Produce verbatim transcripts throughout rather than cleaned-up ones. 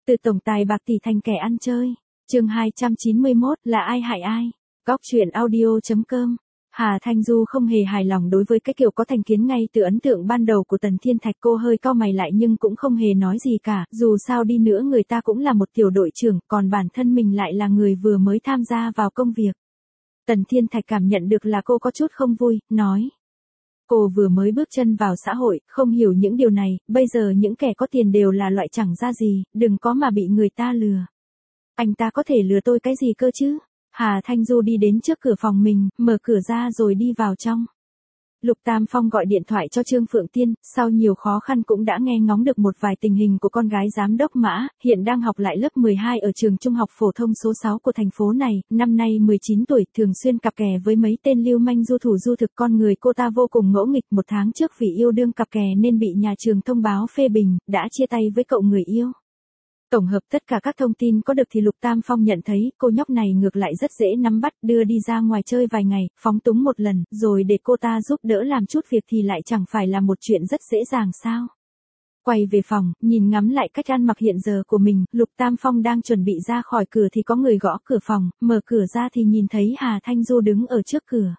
Từ tổng tài bạc tỷ thành kẻ ăn chơi. Chương hai trăm chín mươi mốt, là ai hại ai? Góc truyện audio chấm com. Hà Thanh Du không hề hài lòng đối với cái kiểu có thành kiến ngay từ ấn tượng ban đầu của Tần Thiên Thạch. Cô hơi cau mày lại nhưng cũng không hề nói gì cả, dù sao đi nữa người ta cũng là một tiểu đội trưởng, còn bản thân mình lại là người vừa mới tham gia vào công việc. Tần Thiên Thạch cảm nhận được là cô có chút không vui, nói. Cô vừa mới bước chân vào xã hội, không hiểu những điều này, bây giờ những kẻ có tiền đều là loại chẳng ra gì, đừng có mà bị người ta lừa. Anh ta có thể lừa tôi cái gì cơ chứ? Hà Thanh Du đi đến trước cửa phòng mình, mở cửa ra rồi đi vào trong. Lục Tam Phong gọi điện thoại cho Trương Phượng Tiên, sau nhiều khó khăn cũng đã nghe ngóng được một vài tình hình của con gái giám đốc Mã, hiện đang học lại lớp mười hai ở trường trung học phổ thông số sáu của thành phố này, năm nay mười chín tuổi, thường xuyên cặp kè với mấy tên lưu manh du thủ du thực. Con người cô ta vô cùng ngỗ nghịch, một tháng trước vì yêu đương cặp kè nên bị nhà trường thông báo phê bình, đã chia tay với cậu người yêu. Tổng hợp tất cả các thông tin có được thì Lục Tam Phong nhận thấy cô nhóc này ngược lại rất dễ nắm bắt, đưa đi ra ngoài chơi vài ngày, phóng túng một lần, rồi để cô ta giúp đỡ làm chút việc thì lại chẳng phải là một chuyện rất dễ dàng sao. Quay về phòng, nhìn ngắm lại cách ăn mặc hiện giờ của mình, Lục Tam Phong đang chuẩn bị ra khỏi cửa thì có người gõ cửa phòng, mở cửa ra thì nhìn thấy Hà Thanh Du đứng ở trước cửa.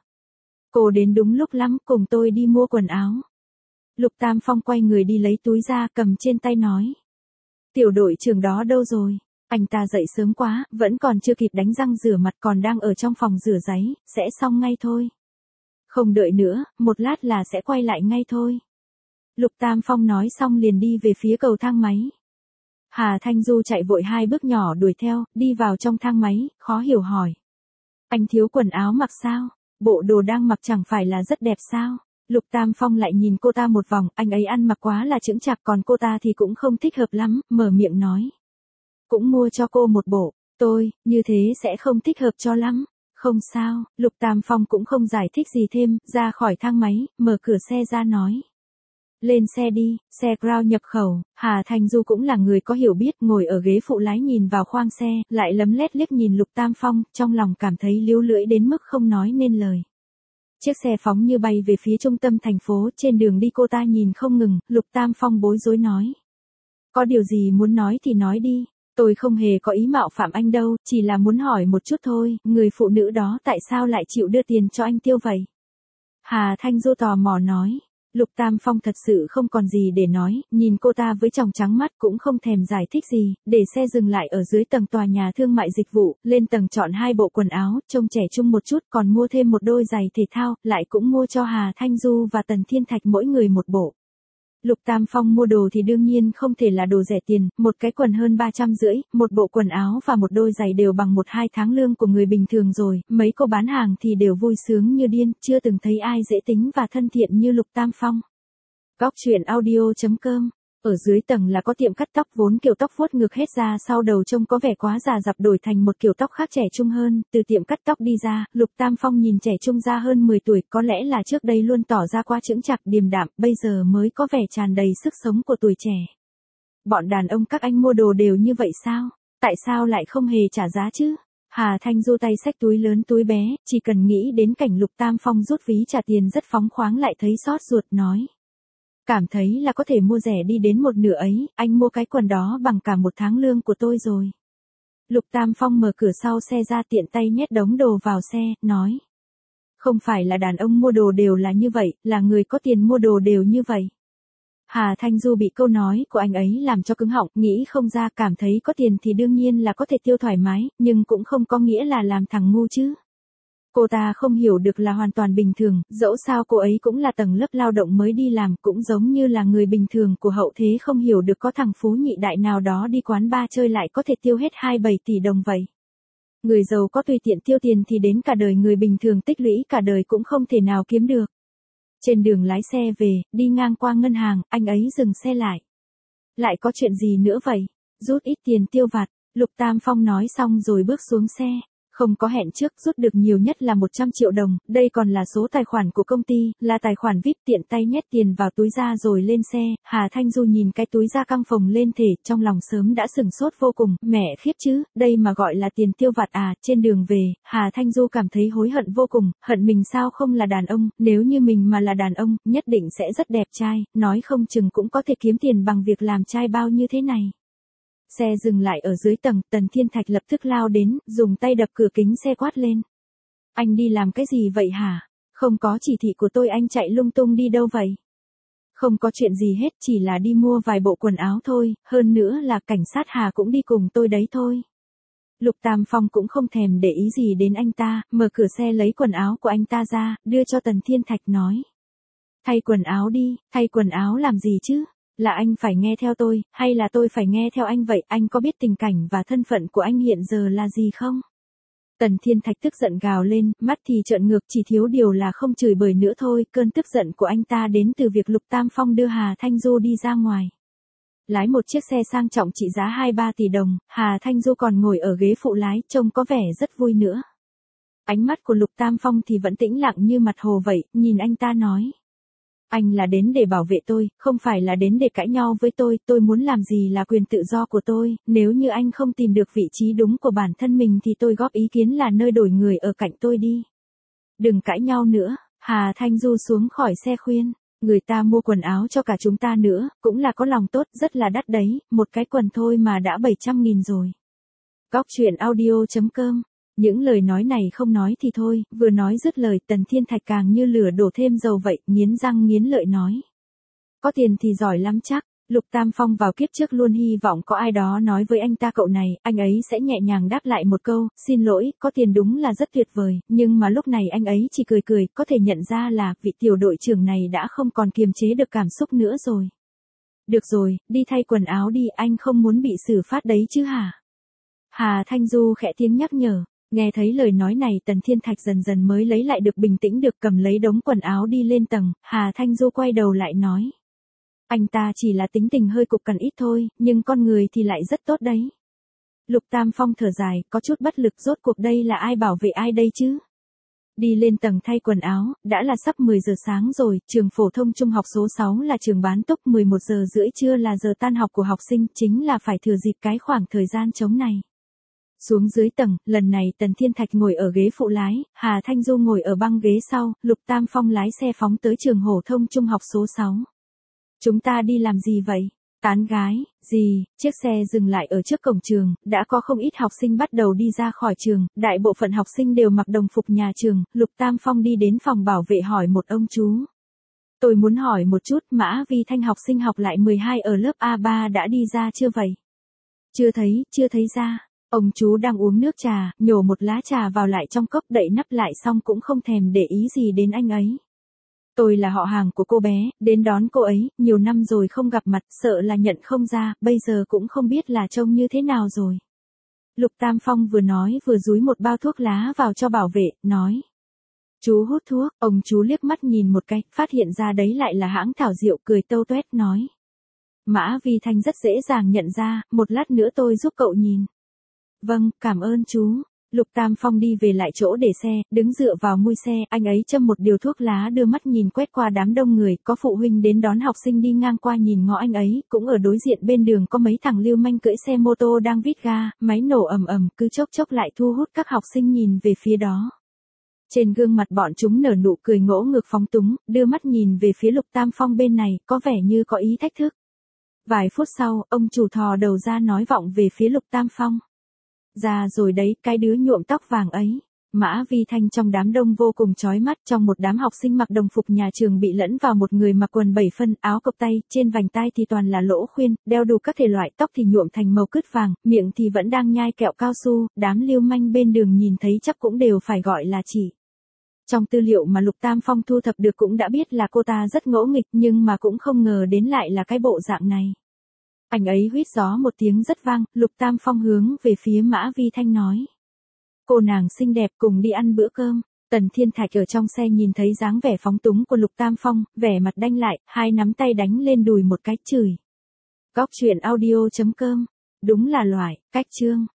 Cô đến đúng lúc lắm, cùng tôi đi mua quần áo. Lục Tam Phong quay người đi lấy túi ra, cầm trên tay nói. Tiểu đội trưởng đó đâu rồi? Anh ta dậy sớm quá, vẫn còn chưa kịp đánh răng rửa mặt, còn đang ở trong phòng rửa giấy, sẽ xong ngay thôi. Không đợi nữa, một lát là sẽ quay lại ngay thôi. Lục Tam Phong nói xong liền đi về phía cầu thang máy. Hà Thanh Du chạy vội hai bước nhỏ đuổi theo, đi vào trong thang máy, khó hiểu hỏi. Anh thiếu quần áo mặc sao? Bộ đồ đang mặc chẳng phải là rất đẹp sao? Lục Tam Phong lại nhìn cô ta một vòng, anh ấy ăn mặc quá là chững chạc, còn cô ta thì cũng không thích hợp lắm, mở miệng nói. Cũng mua cho cô một bộ, tôi, như thế sẽ không thích hợp cho lắm. Không sao, Lục Tam Phong cũng không giải thích gì thêm, ra khỏi thang máy, mở cửa xe ra nói. Lên xe đi, xe Crown nhập khẩu. Hà Thanh Du cũng là người có hiểu biết, ngồi ở ghế phụ lái nhìn vào khoang xe, lại lấm lét liếc nhìn Lục Tam Phong, trong lòng cảm thấy líu lưỡi đến mức không nói nên lời. Chiếc xe phóng như bay về phía trung tâm thành phố, trên đường đi cô ta nhìn không ngừng, Lục Tam Phong bối rối nói. Có điều gì muốn nói thì nói đi, tôi không hề có ý mạo phạm anh đâu, chỉ là muốn hỏi một chút thôi, người phụ nữ đó tại sao lại chịu đưa tiền cho anh tiêu vậy? Hà Thanh Du tò mò nói. Lục Tam Phong thật sự không còn gì để nói, nhìn cô ta với tròng trắng mắt cũng không thèm giải thích gì, để xe dừng lại ở dưới tầng tòa nhà thương mại dịch vụ, lên tầng chọn hai bộ quần áo, trông trẻ trung một chút, còn mua thêm một đôi giày thể thao, lại cũng mua cho Hà Thanh Du và Tần Thiên Thạch mỗi người một bộ. Lục Tam Phong mua đồ thì đương nhiên không thể là đồ rẻ tiền, một cái quần hơn ba trăm rưỡi, một bộ quần áo và một đôi giày đều bằng một hai tháng lương của người bình thường rồi, mấy cô bán hàng thì đều vui sướng như điên, chưa từng thấy ai dễ tính và thân thiện như Lục Tam Phong. Góc truyện audio chấm com. Ở dưới tầng là có tiệm cắt tóc, vốn kiểu tóc vuốt ngược hết ra sau đầu trông có vẻ quá già dặn đổi thành một kiểu tóc khác trẻ trung hơn, từ tiệm cắt tóc đi ra, Lục Tam Phong nhìn trẻ trung ra hơn mười tuổi, có lẽ là trước đây luôn tỏ ra quá chững chạc điềm đạm, bây giờ mới có vẻ tràn đầy sức sống của tuổi trẻ. Bọn đàn ông các anh mua đồ đều như vậy sao? Tại sao lại không hề trả giá chứ? Hà Thanh Du tay xách túi lớn túi bé, chỉ cần nghĩ đến cảnh Lục Tam Phong rút ví trả tiền rất phóng khoáng lại thấy xót ruột nói. Cảm thấy là có thể mua rẻ đi đến một nửa ấy, anh mua cái quần đó bằng cả một tháng lương của tôi rồi. Lục Tam Phong mở cửa sau xe ra, tiện tay nhét đống đồ vào xe, nói. Không phải là đàn ông mua đồ đều là như vậy, là người có tiền mua đồ đều như vậy. Hà Thanh Du bị câu nói của anh ấy làm cho cứng họng, nghĩ không ra, cảm thấy có tiền thì đương nhiên là có thể tiêu thoải mái, nhưng cũng không có nghĩa là làm thằng ngu chứ. Cô ta không hiểu được là hoàn toàn bình thường, dẫu sao cô ấy cũng là tầng lớp lao động mới đi làm, cũng giống như là người bình thường của hậu thế không hiểu được có thằng phú nhị đại nào đó đi quán bar chơi lại có thể tiêu hết hai mươi bảy tỷ đồng vậy. Người giàu có tùy tiện tiêu tiền thì đến cả đời người bình thường tích lũy cả đời cũng không thể nào kiếm được. Trên đường lái xe về, đi ngang qua ngân hàng, anh ấy dừng xe lại. Lại có chuyện gì nữa vậy? Rút ít tiền tiêu vặt, Lục Tam Phong nói xong rồi bước xuống xe. Không có hẹn trước, rút được nhiều nhất là một trăm triệu đồng, đây còn là số tài khoản của công ty, là tài khoản vi ai pi, tiện tay nhét tiền vào túi ra rồi lên xe. Hà Thanh Du nhìn cái túi da căng phồng lên thể, trong lòng sớm đã sửng sốt vô cùng, mẹ khiếp chứ, đây mà gọi là tiền tiêu vặt à. Trên đường về, Hà Thanh Du cảm thấy hối hận vô cùng, hận mình sao không là đàn ông, nếu như mình mà là đàn ông, nhất định sẽ rất đẹp trai, nói không chừng cũng có thể kiếm tiền bằng việc làm trai bao như thế này. Xe dừng lại ở dưới tầng, Tần Thiên Thạch lập tức lao đến, dùng tay đập cửa kính xe quát lên. Anh đi làm cái gì vậy hả? Không có chỉ thị của tôi anh chạy lung tung đi đâu vậy? Không có chuyện gì hết, chỉ là đi mua vài bộ quần áo thôi, hơn nữa là cảnh sát Hà cũng đi cùng tôi đấy thôi. Lục Tam Phong cũng không thèm để ý gì đến anh ta, mở cửa xe lấy quần áo của anh ta ra, đưa cho Tần Thiên Thạch nói. Thay quần áo đi, thay quần áo làm gì chứ? Là anh phải nghe theo tôi, hay là tôi phải nghe theo anh vậy? Anh có biết tình cảnh và thân phận của anh hiện giờ là gì không? Tần Thiên Thạch tức giận gào lên, mắt thì trợn ngược, chỉ thiếu điều là không chửi bới nữa thôi. Cơn tức giận của anh ta đến từ việc Lục Tam Phong đưa Hà Thanh Du đi ra ngoài. Lái một chiếc xe sang trọng trị giá hai ba tỷ đồng, Hà Thanh Du còn ngồi ở ghế phụ lái, trông có vẻ rất vui nữa. Ánh mắt của Lục Tam Phong thì vẫn tĩnh lặng như mặt hồ vậy, nhìn anh ta nói. Anh là đến để bảo vệ tôi, không phải là đến để cãi nhau với tôi, tôi muốn làm gì là quyền tự do của tôi, nếu như anh không tìm được vị trí đúng của bản thân mình thì tôi góp ý kiến là nơi đổi người ở cạnh tôi đi. Đừng cãi nhau nữa, Hà Thanh Du xuống khỏi xe khuyên, người ta mua quần áo cho cả chúng ta nữa, cũng là có lòng tốt, rất là đắt đấy, một cái quần thôi mà đã bảy trăm nghìn rồi. Góc truyện audio chấm com. Những lời nói này không nói thì thôi, vừa nói dứt lời Tần Thiên Thạch càng như lửa đổ thêm dầu vậy, nghiến răng nghiến lợi nói. Có tiền thì giỏi lắm chắc, Lục Tam Phong vào kiếp trước luôn hy vọng có ai đó nói với anh ta cậu này, anh ấy sẽ nhẹ nhàng đáp lại một câu, xin lỗi, có tiền đúng là rất tuyệt vời, nhưng mà lúc này anh ấy chỉ cười cười, có thể nhận ra là vị tiểu đội trưởng này đã không còn kiềm chế được cảm xúc nữa rồi. Được rồi, đi thay quần áo đi, anh không muốn bị xử phạt đấy chứ hả? Hà Thanh Du khẽ tiếng nhắc nhở. Nghe thấy lời nói này Tần Thiên Thạch dần dần mới lấy lại được bình tĩnh được, cầm lấy đống quần áo đi lên tầng, Hà Thanh Du quay đầu lại nói. Anh ta chỉ là tính tình hơi cục cằn ít thôi, nhưng con người thì lại rất tốt đấy. Lục Tam Phong thở dài, có chút bất lực, rốt cuộc đây là ai bảo vệ ai đây chứ? Đi lên tầng thay quần áo, đã là sắp mười giờ sáng rồi, trường phổ thông trung học số sáu là trường bán túc, mười một giờ rưỡi trưa là giờ tan học của học sinh, chính là phải thừa dịp cái khoảng thời gian trống này. Xuống dưới tầng, lần này Tần Thiên Thạch ngồi ở ghế phụ lái, Hà Thanh Du ngồi ở băng ghế sau, Lục Tam Phong lái xe phóng tới trường phổ thông trung học số sáu. Chúng ta đi làm gì vậy? Tán gái, gì? Chiếc xe dừng lại ở trước cổng trường, đã có không ít học sinh bắt đầu đi ra khỏi trường, đại bộ phận học sinh đều mặc đồng phục nhà trường, Lục Tam Phong đi đến phòng bảo vệ hỏi một ông chú. Tôi muốn hỏi một chút, Mã Vi Thanh học sinh học lại mười hai ở lớp A ba đã đi ra chưa vậy? Chưa thấy, chưa thấy ra. Ông chú đang uống nước trà, nhổ một lá trà vào lại trong cốc, đậy nắp lại xong cũng không thèm để ý gì đến anh ấy. Tôi là họ hàng của cô bé, đến đón cô ấy, nhiều năm rồi không gặp mặt, sợ là nhận không ra, bây giờ cũng không biết là trông như thế nào rồi. Lục Tam Phong vừa nói vừa dúi một bao thuốc lá vào cho bảo vệ, nói. Chú hút thuốc, ông chú liếc mắt nhìn một cái, phát hiện ra đấy lại là hãng thảo rượu, cười tâu tuét nói. Mã Vi Thanh rất dễ dàng nhận ra, một lát nữa tôi giúp cậu nhìn. Vâng, cảm ơn chú. Lục Tam Phong đi về lại chỗ để xe, đứng dựa vào mui xe, anh ấy châm một điều thuốc lá đưa mắt nhìn quét qua đám đông người, có phụ huynh đến đón học sinh đi ngang qua nhìn ngó anh ấy, cũng ở đối diện bên đường có mấy thằng lưu manh cưỡi xe mô tô đang vít ga, máy nổ ầm ầm, cứ chốc chốc lại thu hút các học sinh nhìn về phía đó. Trên gương mặt bọn chúng nở nụ cười ngỗ ngược phóng túng, đưa mắt nhìn về phía Lục Tam Phong bên này, có vẻ như có ý thách thức. Vài phút sau, ông chủ thò đầu ra nói vọng về phía Lục Tam Phong. Ra rồi đấy, cái đứa nhuộm tóc vàng ấy. Mã Vi Thanh trong đám đông vô cùng chói mắt, trong một đám học sinh mặc đồng phục nhà trường bị lẫn vào một người mặc quần bảy phân, áo cộc tay, trên vành tai thì toàn là lỗ khuyên, đeo đủ các thể loại, tóc thì nhuộm thành màu cứt vàng, miệng thì vẫn đang nhai kẹo cao su, đám lưu manh bên đường nhìn thấy chắc cũng đều phải gọi là chỉ. Trong tư liệu mà Lục Tam Phong thu thập được cũng đã biết là cô ta rất ngỗ nghịch, nhưng mà cũng không ngờ đến lại là cái bộ dạng này. Anh ấy huýt gió một tiếng rất vang, Lục Tam Phong hướng về phía Mã Vi Thanh nói. Cô nàng xinh đẹp, cùng đi ăn bữa cơm. Tần Thiên Thạch ở trong xe nhìn thấy dáng vẻ phóng túng của Lục Tam Phong, vẻ mặt đanh lại, hai nắm tay đánh lên đùi một cái chửi. Góc truyện audio chấm com. Đúng là loại, cách chương.